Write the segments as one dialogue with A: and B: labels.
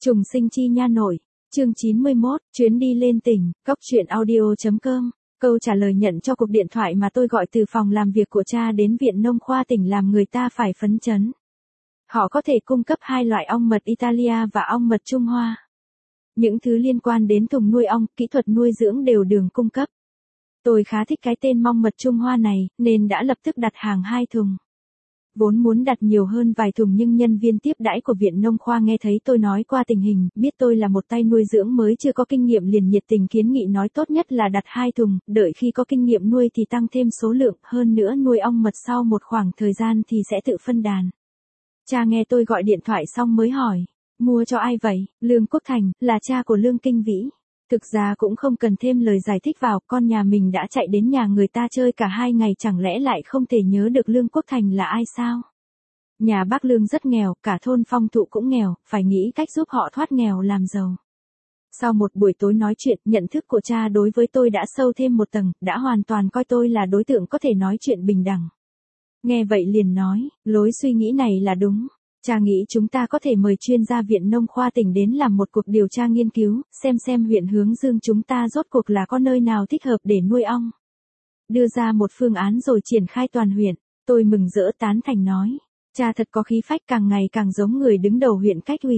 A: Trùng sinh chi nha nội, chương 91, chuyến đi lên tỉnh, cóc truyện audio.com. Câu trả lời nhận cho cuộc điện thoại mà tôi gọi từ phòng làm việc của cha đến Viện Nông khoa tỉnh làm người ta phải phấn chấn. Họ có thể cung cấp 2 loại ong mật Italia và ong mật Trung Hoa. Những thứ liên quan đến thùng nuôi ong, kỹ thuật nuôi dưỡng đều được cung cấp. Tôi khá thích cái tên mong mật Trung Hoa này, nên đã lập tức đặt hàng 2 thùng. Vốn muốn đặt nhiều hơn vài thùng nhưng nhân viên tiếp đãi của Viện Nông khoa nghe thấy tôi nói qua tình hình, biết tôi là một tay nuôi dưỡng mới chưa có kinh nghiệm liền nhiệt tình kiến nghị nói tốt nhất là đặt 2 thùng, đợi khi có kinh nghiệm nuôi thì tăng thêm số lượng, hơn nữa nuôi ong mật sau một khoảng thời gian thì sẽ tự phân đàn. Cha nghe tôi gọi điện thoại xong mới hỏi, mua cho ai vậy? Lương Quốc Thành, là cha của Lương Kinh Vĩ. Thực ra cũng không cần thêm lời giải thích vào, con nhà mình đã chạy đến nhà người ta chơi cả 2 ngày chẳng lẽ lại không thể nhớ được Lương Quốc Thành là ai sao? Nhà bác Lương rất nghèo, cả thôn Phong Thụ cũng nghèo, phải nghĩ cách giúp họ thoát nghèo làm giàu. Sau một buổi tối nói chuyện, nhận thức của cha đối với tôi đã sâu thêm một tầng, đã hoàn toàn coi tôi là đối tượng có thể nói chuyện bình đẳng. Nghe vậy liền nói, lối suy nghĩ này là đúng. Cha nghĩ chúng ta có thể mời chuyên gia Viện Nông khoa tỉnh đến làm một cuộc điều tra nghiên cứu, xem huyện Hướng Dương chúng ta rốt cuộc là có nơi nào thích hợp để nuôi ong. Đưa ra một phương án rồi triển khai toàn huyện, tôi mừng rỡ tán thành nói. Cha thật có khí phách, càng ngày càng giống người đứng đầu huyện Cách Ủy.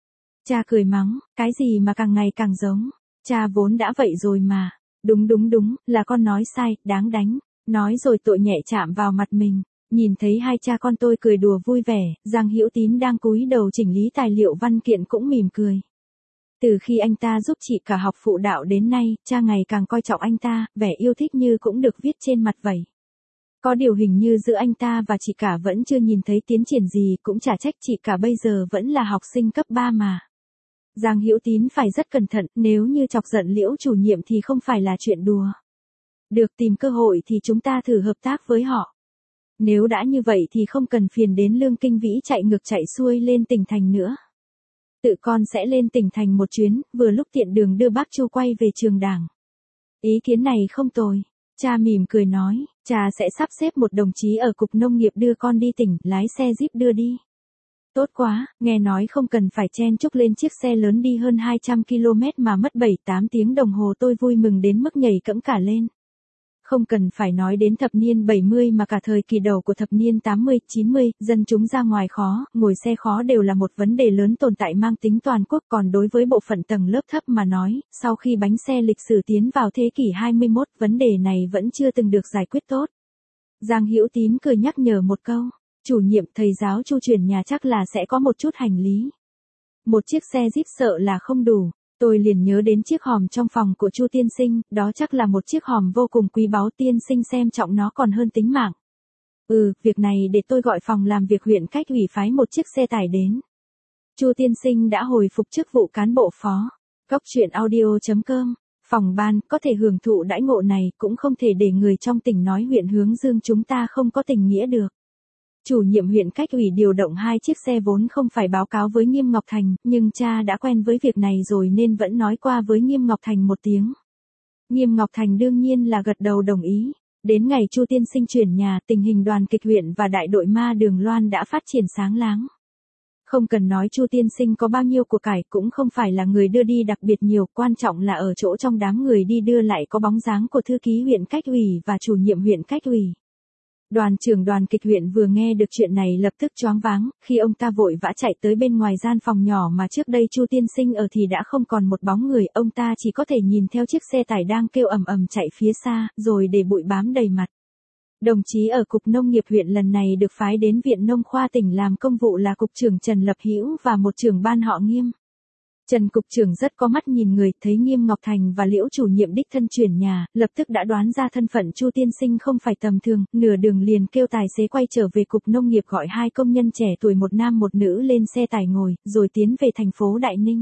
A: Cha cười mắng, cái gì mà càng ngày càng giống, cha vốn đã vậy rồi mà. Đúng, là con nói sai, đáng đánh. Nói rồi tội nhẹ chạm vào mặt mình. Nhìn thấy hai cha con tôi cười đùa vui vẻ, Giang Hữu Tín đang cúi đầu chỉnh lý tài liệu văn kiện cũng mỉm cười. Từ khi anh ta giúp chị cả học phụ đạo đến nay, cha ngày càng coi trọng anh ta, vẻ yêu thích như cũng được viết trên mặt vậy. Có điều hình như giữa anh ta và chị cả vẫn chưa nhìn thấy tiến triển gì, cũng chả trách chị cả bây giờ vẫn là học sinh cấp 3 mà. Giang Hữu Tín phải rất cẩn thận, nếu như chọc giận Liễu chủ nhiệm thì không phải là chuyện đùa. Được, tìm cơ hội thì chúng ta thử hợp tác với họ. Nếu đã như vậy thì không cần phiền đến Lương Kinh Vĩ chạy ngược chạy xuôi lên tỉnh thành nữa. Tự con sẽ lên tỉnh thành một chuyến, vừa lúc tiện đường đưa bác Chu quay về trường đảng. Ý kiến này không tồi. Cha mỉm cười nói, cha sẽ sắp xếp một đồng chí ở cục nông nghiệp đưa con đi tỉnh, lái xe Jeep đưa đi. Tốt quá, nghe nói không cần phải chen chúc lên chiếc xe lớn đi hơn 200 km mà mất 7-8 tiếng đồng hồ, tôi vui mừng đến mức nhảy cẫng cả lên. Không cần phải nói đến thập niên 70 mà cả thời kỳ đầu của thập niên 80, 90, dân chúng ra ngoài khó, ngồi xe khó đều là một vấn đề lớn tồn tại mang tính toàn quốc, còn đối với bộ phận tầng lớp thấp mà nói, sau khi bánh xe lịch sử tiến vào thế kỷ 21, vấn đề này vẫn chưa từng được giải quyết tốt. Giang Hữu Tín cười nhắc nhở một câu, chủ nhiệm thầy giáo Chu chuyển nhà chắc là sẽ có một chút hành lý. Một chiếc xe Jeep sợ là không đủ. Tôi liền nhớ đến chiếc hòm trong phòng của Chu tiên sinh, đó chắc là một chiếc hòm vô cùng quý báu, tiên sinh xem trọng nó còn hơn tính mạng. Việc này để tôi gọi phòng làm việc huyện Cách Ủy phái một chiếc xe tải đến. Chu tiên sinh đã hồi phục chức vụ cán bộ phó. cóc truyện audio.com. Phòng ban có thể hưởng thụ đãi ngộ này, cũng không thể để người trong tỉnh nói huyện Hướng Dương chúng ta không có tình nghĩa được. Chủ nhiệm huyện Cách Ủy điều động 2 chiếc xe vốn không phải báo cáo với Nghiêm Ngọc Thành, nhưng cha đã quen với việc này rồi nên vẫn nói qua với Nghiêm Ngọc Thành một tiếng. Nghiêm Ngọc Thành đương nhiên là gật đầu đồng ý. Đến ngày Chu tiên sinh chuyển nhà, tình hình đoàn kịch huyện và đại đội ma Đường Loan đã phát triển sáng láng. Không cần nói Chu tiên sinh có bao nhiêu của cải, cũng không phải là người đưa đi đặc biệt nhiều, quan trọng là ở chỗ trong đám người đi đưa lại có bóng dáng của thư ký huyện Cách Ủy và chủ nhiệm huyện Cách Ủy. Đoàn trưởng đoàn kịch huyện vừa nghe được chuyện này lập tức choáng váng, khi ông ta vội vã chạy tới bên ngoài gian phòng nhỏ mà trước đây Chu tiên sinh ở thì đã không còn một bóng người, ông ta chỉ có thể nhìn theo chiếc xe tải đang kêu ầm ầm chạy phía xa, rồi để bụi bám đầy mặt. Đồng chí ở cục nông nghiệp huyện lần này được phái đến Viện Nông khoa tỉnh làm công vụ là cục trưởng Trần Lập Hữu và một trưởng ban họ Nghiêm. Trần cục trưởng rất có mắt nhìn người, thấy Nghiêm Ngọc Thành và Liễu chủ nhiệm đích thân chuyển nhà, lập tức đã đoán ra thân phận Chu tiên sinh không phải tầm thường, nửa đường liền kêu tài xế quay trở về cục nông nghiệp gọi 2 công nhân trẻ tuổi một nam một nữ lên xe tải ngồi, rồi tiến về thành phố Đại Ninh.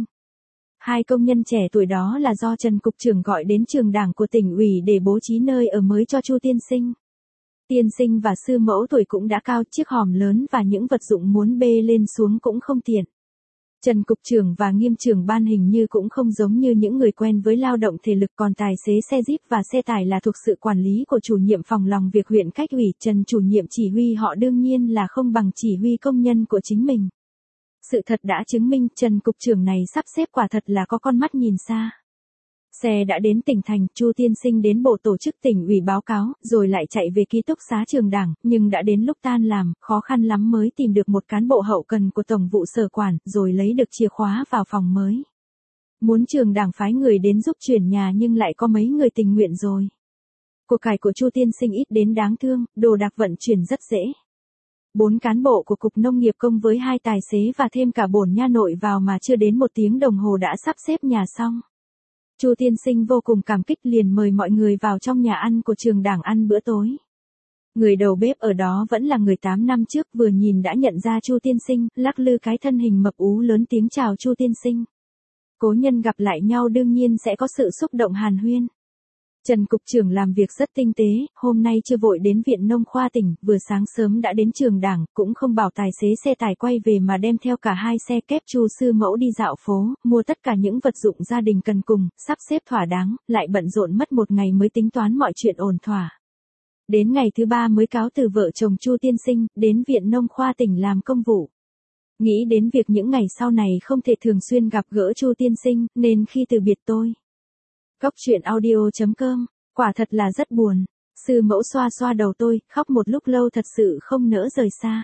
A: 2 công nhân trẻ tuổi đó là do Trần cục trưởng gọi đến trường đảng của tỉnh ủy để bố trí nơi ở mới cho Chu tiên sinh. Tiên sinh và sư mẫu tuổi cũng đã cao, chiếc hòm lớn và những vật dụng muốn bê lên xuống cũng không tiện. Trần cục trưởng và Nghiêm trưởng ban hình như cũng không giống như những người quen với lao động thể lực, còn tài xế xe Jeep và xe tải là thuộc sự quản lý của chủ nhiệm phòng lòng việc huyện Cách Ủy. Trần chủ nhiệm chỉ huy họ đương nhiên là không bằng chỉ huy công nhân của chính mình. Sự thật đã chứng minh Trần cục trưởng này sắp xếp quả thật là có con mắt nhìn xa. Xe đã đến tỉnh thành, Chu tiên sinh đến bộ tổ chức tỉnh ủy báo cáo, rồi lại chạy về ký túc xá trường đảng, nhưng đã đến lúc tan làm, khó khăn lắm mới tìm được một cán bộ hậu cần của tổng vụ sở quản, rồi lấy được chìa khóa vào phòng mới. Muốn trường đảng phái người đến giúp chuyển nhà nhưng lại có mấy người tình nguyện rồi. Cuộc cải của Chu tiên sinh ít đến đáng thương, đồ đạc vận chuyển rất dễ. 4 cán bộ của Cục Nông nghiệp công với 2 tài xế và thêm cả bổn nha nội vào mà chưa đến 1 tiếng đồng hồ đã sắp xếp nhà xong. Chu tiên sinh vô cùng cảm kích liền mời mọi người vào trong nhà ăn của trường đảng ăn bữa tối. Người đầu bếp ở đó vẫn là người 8 năm trước, vừa nhìn đã nhận ra Chu tiên sinh, lắc lư cái thân hình mập ú lớn tiếng chào Chu tiên sinh. Cố nhân gặp lại nhau đương nhiên sẽ có sự xúc động hàn huyên. Trần cục trưởng làm việc rất tinh tế, hôm nay chưa vội đến viện nông khoa tỉnh, vừa sáng sớm đã đến trường đảng, cũng không bảo tài xế xe tải quay về mà đem theo cả 2 xe kép Chu sư mẫu đi dạo phố, mua tất cả những vật dụng gia đình cần cùng, sắp xếp thỏa đáng, lại bận rộn mất 1 ngày mới tính toán mọi chuyện ổn thỏa. Đến ngày thứ 3 mới cáo từ vợ chồng Chu tiên sinh, đến viện nông khoa tỉnh làm công vụ. Nghĩ đến việc những ngày sau này không thể thường xuyên gặp gỡ Chu tiên sinh, nên khi từ biệt tôi. Cóc truyện audio.com, quả thật là rất buồn. Sư mẫu xoa xoa đầu tôi, khóc một lúc lâu thật sự không nỡ rời xa.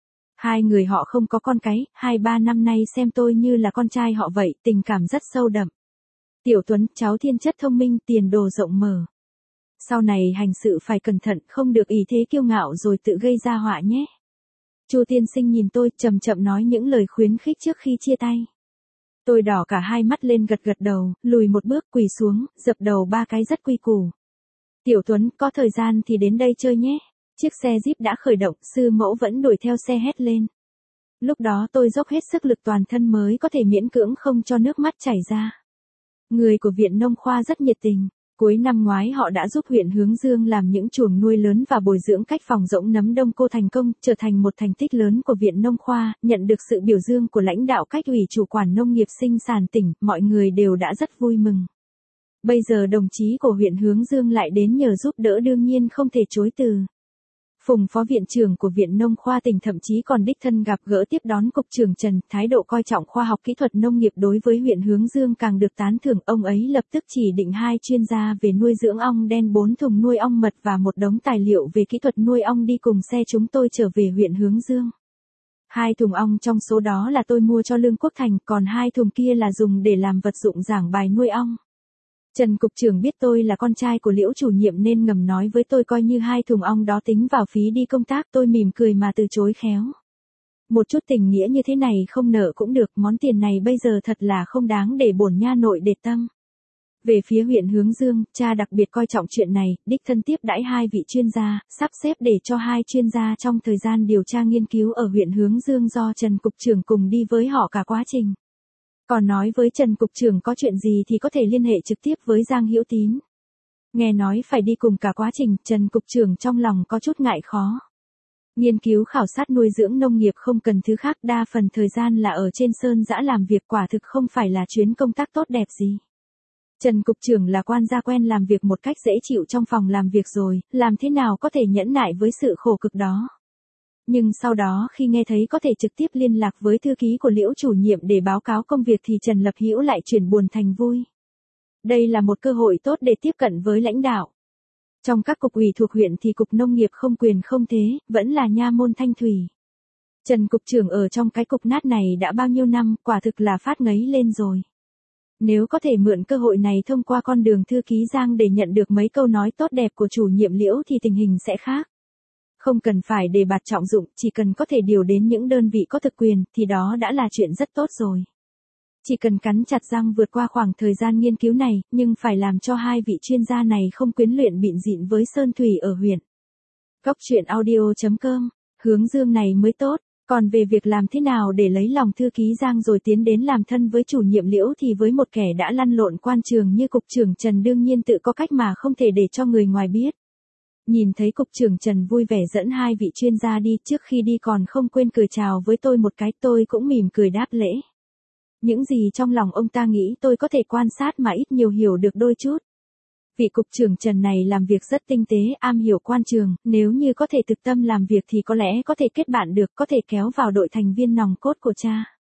A: 2 người họ không có con cái, 2-3 năm nay xem tôi như là con trai họ vậy, tình cảm rất sâu đậm. Tiểu Tuấn, cháu thiên chất thông minh, tiền đồ rộng mở. Sau này hành sự phải cẩn thận, không được ý thế kiêu ngạo rồi tự gây ra họa nhé. Chu tiên sinh nhìn tôi, chậm chậm nói những lời khuyến khích trước khi chia tay. Tôi đỏ cả hai mắt lên gật gật đầu, lùi một bước quỳ xuống, dập đầu 3 cái rất quy củ. Tiểu Tuấn, có thời gian thì đến đây chơi nhé. Chiếc xe Jeep đã khởi động, sư mẫu vẫn đuổi theo xe hét lên. Lúc đó tôi dốc hết sức lực toàn thân mới có thể miễn cưỡng không cho nước mắt chảy ra. Người của viện nông khoa rất nhiệt tình. Cuối năm ngoái họ đã giúp huyện Hướng Dương làm những chuồng nuôi lớn và bồi dưỡng cách phòng rỗng nấm đông cô thành công, trở thành một thành tích lớn của viện nông khoa, nhận được sự biểu dương của lãnh đạo cách ủy chủ quản nông nghiệp sinh sản tỉnh, mọi người đều đã rất vui mừng. Bây giờ đồng chí của huyện Hướng Dương lại đến nhờ giúp đỡ đương nhiên không thể chối từ. Phùng phó viện trưởng của viện nông khoa tỉnh thậm chí còn đích thân gặp gỡ tiếp đón cục trưởng Trần, thái độ coi trọng khoa học kỹ thuật nông nghiệp đối với huyện Hướng Dương càng được tán thưởng, ông ấy lập tức chỉ định 2 chuyên gia về nuôi dưỡng ong đen, 4 thùng nuôi ong mật và một đống tài liệu về kỹ thuật nuôi ong đi cùng xe chúng tôi trở về huyện Hướng Dương. 2 thùng ong trong số đó là tôi mua cho Lương Quốc Thành, còn 2 thùng kia là dùng để làm vật dụng giảng bài nuôi ong. Trần cục trưởng biết tôi là con trai của Liễu chủ nhiệm nên ngầm nói với tôi coi như 2 thùng ong đó tính vào phí đi công tác, tôi mỉm cười mà từ chối khéo. Một chút tình nghĩa như thế này không nợ cũng được, món tiền này bây giờ thật là không đáng để bổn nha nội để tâm. Về phía huyện Hướng Dương, cha đặc biệt coi trọng chuyện này, đích thân tiếp đãi 2 vị chuyên gia, sắp xếp để cho 2 chuyên gia trong thời gian điều tra nghiên cứu ở huyện Hướng Dương do Trần cục trưởng cùng đi với họ cả quá trình. Còn nói với Trần cục trưởng có chuyện gì thì có thể liên hệ trực tiếp với Giang Hữu Tín. Nghe nói phải đi cùng cả quá trình, Trần cục trưởng trong lòng có chút ngại khó. Nghiên cứu khảo sát nuôi dưỡng nông nghiệp không cần thứ khác, đa phần thời gian là ở trên sơn dã làm việc, quả thực không phải là chuyến công tác tốt đẹp gì. Trần cục trưởng là quan gia quen làm việc một cách dễ chịu trong phòng làm việc rồi, làm thế nào có thể nhẫn nại với sự khổ cực đó. Nhưng sau đó khi nghe thấy có thể trực tiếp liên lạc với thư ký của Liễu chủ nhiệm để báo cáo công việc thì Trần Lập Hữu lại chuyển buồn thành vui. Đây là một cơ hội tốt để tiếp cận với lãnh đạo. Trong các cục ủy thuộc huyện thì cục nông nghiệp không quyền không thế, vẫn là nha môn thanh thủy. Trần cục trưởng ở trong cái cục nát này đã bao nhiêu năm, quả thực là phát ngấy lên rồi. Nếu có thể mượn cơ hội này thông qua con đường thư ký Giang để nhận được mấy câu nói tốt đẹp của chủ nhiệm Liễu thì tình hình sẽ khác. Không cần phải đề bạt trọng dụng, chỉ cần có thể điều đến những đơn vị có thực quyền, thì đó đã là chuyện rất tốt rồi. Chỉ cần cắn chặt răng vượt qua khoảng thời gian nghiên cứu này, nhưng phải làm cho 2 vị chuyên gia này không quyến luyện bịn dịn với Sơn Thủy ở huyện. Cóc truyện audio.com, Hướng Dương này mới tốt, còn về việc làm thế nào để lấy lòng thư ký Giang rồi tiến đến làm thân với chủ nhiệm Liễu thì với một kẻ đã lăn lộn quan trường như cục trưởng Trần đương nhiên tự có cách mà không thể để cho người ngoài biết. Nhìn thấy cục trưởng Trần vui vẻ dẫn 2 vị chuyên gia đi, trước khi đi còn không quên cười chào với tôi một cái, tôi cũng mỉm cười đáp lễ. Những gì trong lòng ông ta nghĩ tôi có thể quan sát mà ít nhiều hiểu được đôi chút. Vị cục trưởng Trần này làm việc rất tinh tế, am hiểu quan trường, nếu như có thể thực tâm làm việc thì có lẽ có thể kết bạn được, có thể kéo vào đội thành viên nòng cốt của cha.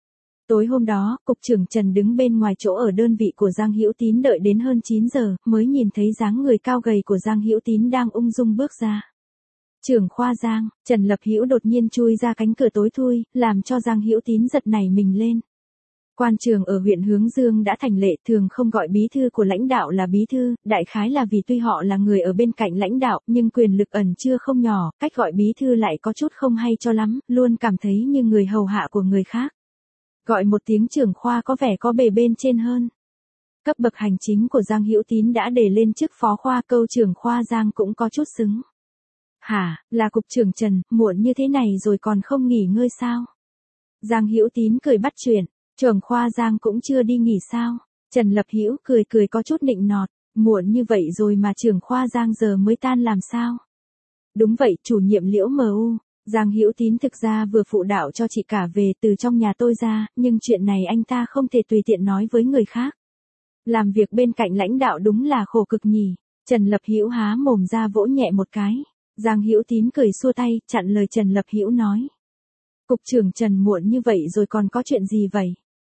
A: Tối hôm đó, cục trưởng Trần đứng bên ngoài chỗ ở đơn vị của Giang Hữu Tín đợi đến hơn 9 giờ, mới nhìn thấy dáng người cao gầy của Giang Hữu Tín đang ung dung bước ra. Trưởng khoa Giang, Trần Lập Hữu đột nhiên chui ra cánh cửa tối thui, làm cho Giang Hữu Tín giật nảy mình lên. Quan trường ở huyện Hướng Dương đã thành lệ, thường không gọi bí thư của lãnh đạo là bí thư, đại khái là vì tuy họ là người ở bên cạnh lãnh đạo, nhưng quyền lực ẩn chưa không nhỏ, cách gọi bí thư lại có chút không hay cho lắm, luôn cảm thấy như người hầu hạ của người khác. Gọi một tiếng trưởng khoa có vẻ có bề bên trên hơn. Cấp bậc hành chính của Giang Hữu Tín đã đề lên chức phó khoa, câu trưởng khoa Giang cũng có chút xứng. Hả, là cục trưởng Trần, muộn như thế này rồi còn không nghỉ ngơi sao? Giang Hữu Tín cười bắt chuyện, trưởng khoa Giang cũng chưa đi nghỉ sao? Trần Lập Hữu cười cười có chút nịnh nọt, muộn như vậy rồi mà trưởng khoa Giang giờ mới tan làm sao? Đúng vậy, chủ nhiệm Liễu MU. Giang Hữu Tín thực ra vừa phụ đạo cho chị cả về từ trong nhà tôi ra, nhưng chuyện này anh ta không thể tùy tiện nói với người khác. Làm việc bên cạnh lãnh đạo đúng là khổ cực nhỉ. Trần Lập Hữu há mồm ra vỗ nhẹ một cái. Giang Hữu Tín cười xua tay, chặn lời Trần Lập Hữu nói. Cục trưởng Trần muộn như vậy rồi còn có chuyện gì vậy?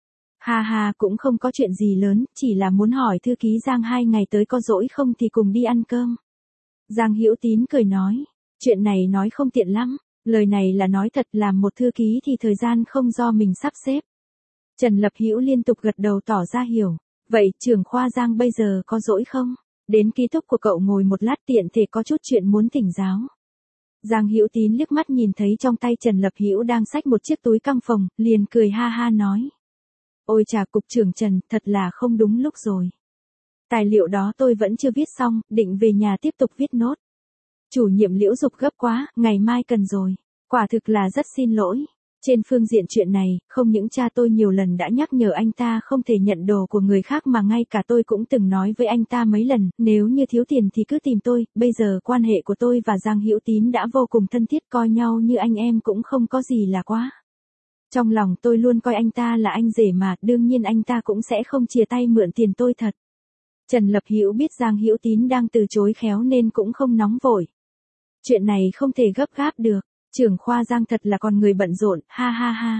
A: Ha ha, cũng không có chuyện gì lớn, chỉ là muốn hỏi thư ký Giang 2 ngày tới có rỗi không thì cùng đi ăn cơm. Giang Hữu Tín cười nói, chuyện này nói không tiện lắm, lời này là nói thật, làm một thư ký thì thời gian không do mình sắp xếp. Trần Lập Hữu liên tục gật đầu tỏ ra hiểu, vậy trưởng khoa Giang bây giờ có rỗi không? Đến ký túc của cậu ngồi một lát tiện thể có chút chuyện muốn thỉnh giáo. Giang Hữu Tín liếc mắt nhìn thấy trong tay Trần Lập Hữu đang xách một chiếc túi căng phòng, liền cười ha ha nói. Ôi chà, cục trưởng Trần, thật là không đúng lúc rồi. Tài liệu đó tôi vẫn chưa viết xong, định về nhà tiếp tục viết nốt. Chủ nhiệm Liễu giục gấp quá, ngày mai cần rồi. Quả thực là rất xin lỗi. Trên phương diện chuyện này, không những cha tôi nhiều lần đã nhắc nhở anh ta không thể nhận đồ của người khác mà ngay cả tôi cũng từng nói với anh ta mấy lần, nếu như thiếu tiền thì cứ tìm tôi, bây giờ quan hệ của tôi và Giang Hữu Tín đã vô cùng thân thiết, coi nhau như anh em cũng không có gì là quá. Trong lòng tôi luôn coi anh ta là anh rể mà, đương nhiên anh ta cũng sẽ không chia tay mượn tiền tôi thật. Trần Lập Hữu biết Giang Hữu Tín đang từ chối khéo nên cũng không nóng vội. Chuyện này không thể gấp gáp được, trưởng khoa Giang thật là con người bận rộn, ha ha ha.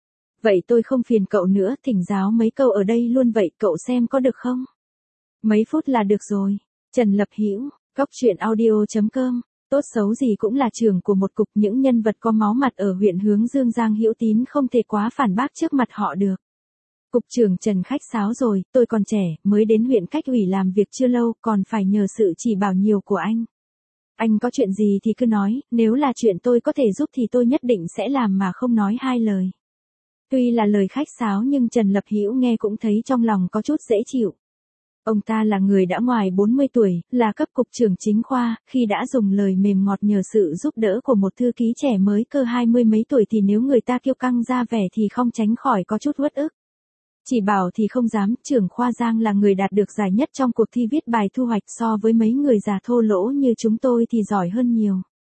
A: Vậy tôi không phiền cậu nữa, thỉnh giáo mấy câu ở đây luôn vậy, cậu xem có được không? Mấy phút là được rồi. Trần Lập Hữu, coctruyện.audio.com. Tốt xấu gì cũng là trưởng của một cục, những nhân vật có máu mặt ở huyện Hướng Dương, Giang Hữu Tín không thể quá phản bác trước mặt họ được. Cục trưởng Trần khách sáo rồi, tôi còn trẻ, mới đến huyện cách ủy làm việc chưa lâu, còn phải nhờ sự chỉ bảo nhiều của anh. Anh có chuyện gì thì cứ nói, nếu là chuyện tôi có thể giúp thì tôi nhất định sẽ làm mà không nói hai lời. Tuy là lời khách sáo nhưng Trần Lập Hữu nghe cũng thấy trong lòng có chút dễ chịu. Ông ta là người đã ngoài 40 tuổi, là cấp cục trưởng chính khoa, khi đã dùng lời mềm ngọt nhờ sự giúp đỡ của một thư ký trẻ mới cơ 20 mấy tuổi thì nếu người ta kiêu căng ra vẻ thì không tránh khỏi có chút uất ức. Chỉ bảo thì không dám, trưởng khoa Giang là người đạt được giải nhất trong cuộc thi viết bài thu hoạch, so với mấy người già thô lỗ như chúng tôi thì giỏi hơn nhiều.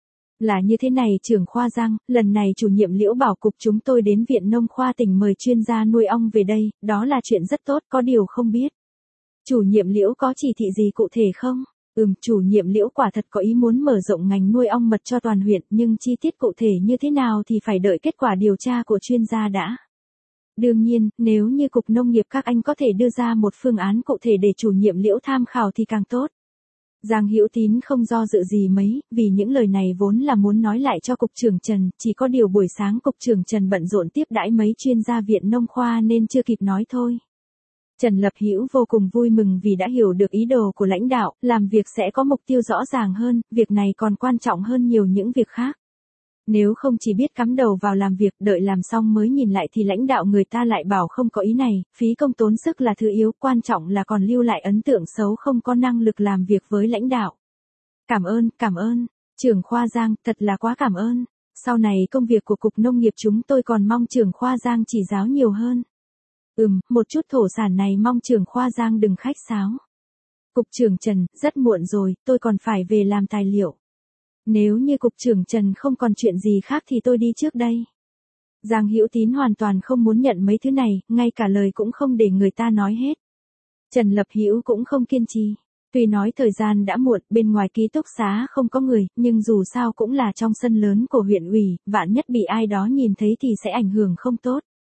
A: Là như thế này trưởng khoa Giang, lần này chủ nhiệm Liễu bảo cục chúng tôi đến viện nông khoa tỉnh mời chuyên gia nuôi ong về đây, đó là chuyện rất tốt, có điều không biết. Chủ nhiệm Liễu có chỉ thị gì cụ thể không? Chủ nhiệm Liễu quả thật có ý muốn mở rộng ngành nuôi ong mật cho toàn huyện, nhưng chi tiết cụ thể như thế nào thì phải đợi kết quả điều tra của chuyên gia đã. Đương nhiên, nếu như cục nông nghiệp các anh có thể đưa ra một phương án cụ thể để chủ nhiệm Liễu tham khảo thì càng tốt. Giang Hữu Tín không do dự gì mấy, vì những lời này vốn là muốn nói lại cho cục trưởng Trần, chỉ có điều buổi sáng cục trưởng Trần bận rộn tiếp đãi mấy chuyên gia viện nông khoa nên chưa kịp nói thôi. Trần Lập Hữu vô cùng vui mừng vì đã hiểu được ý đồ của lãnh đạo, làm việc sẽ có mục tiêu rõ ràng hơn, việc này còn quan trọng hơn nhiều những việc khác. Nếu không chỉ biết cắm đầu vào làm việc, đợi làm xong mới nhìn lại thì lãnh đạo người ta lại bảo không có ý này, phí công tốn sức là thứ yếu, quan trọng là còn lưu lại ấn tượng xấu, không có năng lực làm việc với lãnh đạo. Cảm ơn, trưởng khoa Giang, thật là quá cảm ơn. Sau này công việc của cục nông nghiệp chúng tôi còn mong trưởng khoa Giang chỉ giáo nhiều hơn. Một chút thổ sản này mong trưởng khoa Giang đừng khách sáo. Cục trưởng Trần, rất muộn rồi, tôi còn phải về làm tài liệu. Nếu như cục trưởng Trần không còn chuyện gì khác thì tôi đi trước đây. Giang Hữu Tín hoàn toàn không muốn nhận mấy thứ này, ngay cả lời cũng không để người ta nói hết. Trần Lập Hữu cũng không kiên trì. Tuy nói thời gian đã muộn, bên ngoài ký túc xá không có người, nhưng dù sao cũng là trong sân lớn của huyện ủy, vạn nhất bị ai đó nhìn thấy thì sẽ ảnh hưởng không tốt.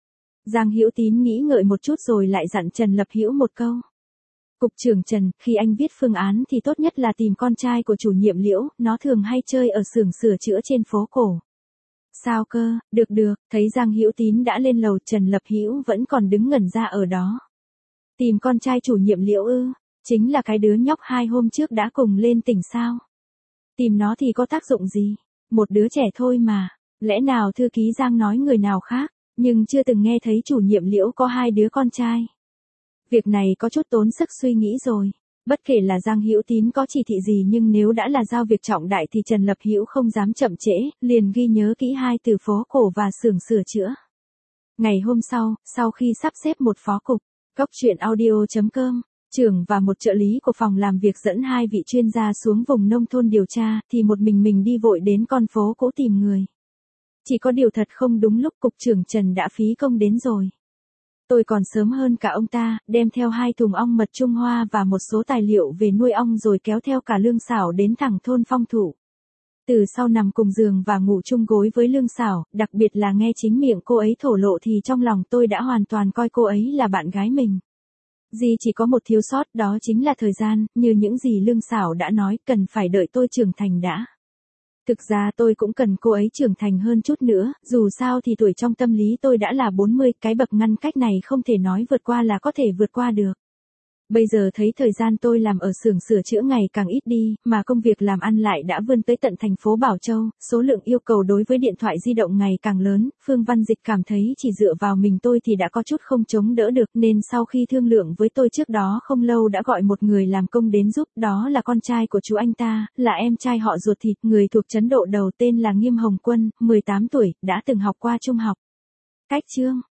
A: Giang Hữu Tín nghĩ ngợi một chút rồi lại dặn Trần Lập Hữu một câu. Cục trưởng Trần, khi anh viết phương án thì tốt nhất là tìm con trai của chủ nhiệm Liễu, nó thường hay chơi ở xưởng sửa chữa trên phố cổ. Sao cơ, được, thấy Giang Hữu Tín đã lên lầu, Trần Lập Hữu vẫn còn đứng ngẩn ra ở đó. Tìm con trai chủ nhiệm Liễu ư, chính là cái đứa nhóc 2 hôm trước đã cùng lên tỉnh sao? Tìm nó thì có tác dụng gì? Một đứa trẻ thôi mà, lẽ nào thư ký Giang nói người nào khác, nhưng chưa từng nghe thấy chủ nhiệm Liễu có 2 đứa con trai. Việc này có chút tốn sức suy nghĩ rồi. Bất kể là Giang Hữu Tín có chỉ thị gì nhưng nếu đã là giao việc trọng đại thì Trần Lập Hữu không dám chậm trễ, liền ghi nhớ kỹ 2 từ phố cổ và xưởng sửa chữa. Ngày hôm sau khi sắp xếp một phó cục, coctruyện.audio.com, trưởng và một trợ lý của phòng làm việc dẫn 2 vị chuyên gia xuống vùng nông thôn điều tra, thì một mình đi vội đến con phố cũ tìm người. Chỉ có điều thật không đúng lúc cục trưởng Trần đã phí công đến rồi. Tôi còn sớm hơn cả ông ta, đem theo 2 thùng ong mật Trung Hoa và một số tài liệu về nuôi ong rồi kéo theo cả Lương Xảo đến thẳng thôn Phong Thụ. Từ sau nằm cùng giường và ngủ chung gối với Lương Xảo, đặc biệt là nghe chính miệng cô ấy thổ lộ thì trong lòng tôi đã hoàn toàn coi cô ấy là bạn gái mình. Duy chỉ có một thiếu sót, đó chính là thời gian, như những gì Lương Xảo đã nói, cần phải đợi tôi trưởng thành đã. Thực ra tôi cũng cần cô ấy trưởng thành hơn chút nữa, dù sao thì tuổi trong tâm lý tôi đã là 40, cái bậc ngăn cách này không thể nói vượt qua là có thể vượt qua được. Bây giờ thấy thời gian tôi làm ở xưởng sửa chữa ngày càng ít đi, mà công việc làm ăn lại đã vươn tới tận thành phố Bảo Châu, số lượng yêu cầu đối với điện thoại di động ngày càng lớn, Phương Văn Dịch cảm thấy chỉ dựa vào mình tôi thì đã có chút không chống đỡ được, nên sau khi thương lượng với tôi trước đó không lâu đã gọi một người làm công đến giúp, đó là con trai của chú anh ta, là em trai họ ruột thịt, người thuộc trấn Độ Đầu, tên là Nghiêm Hồng Quân, 18 tuổi, đã từng học qua trung học. Cách chương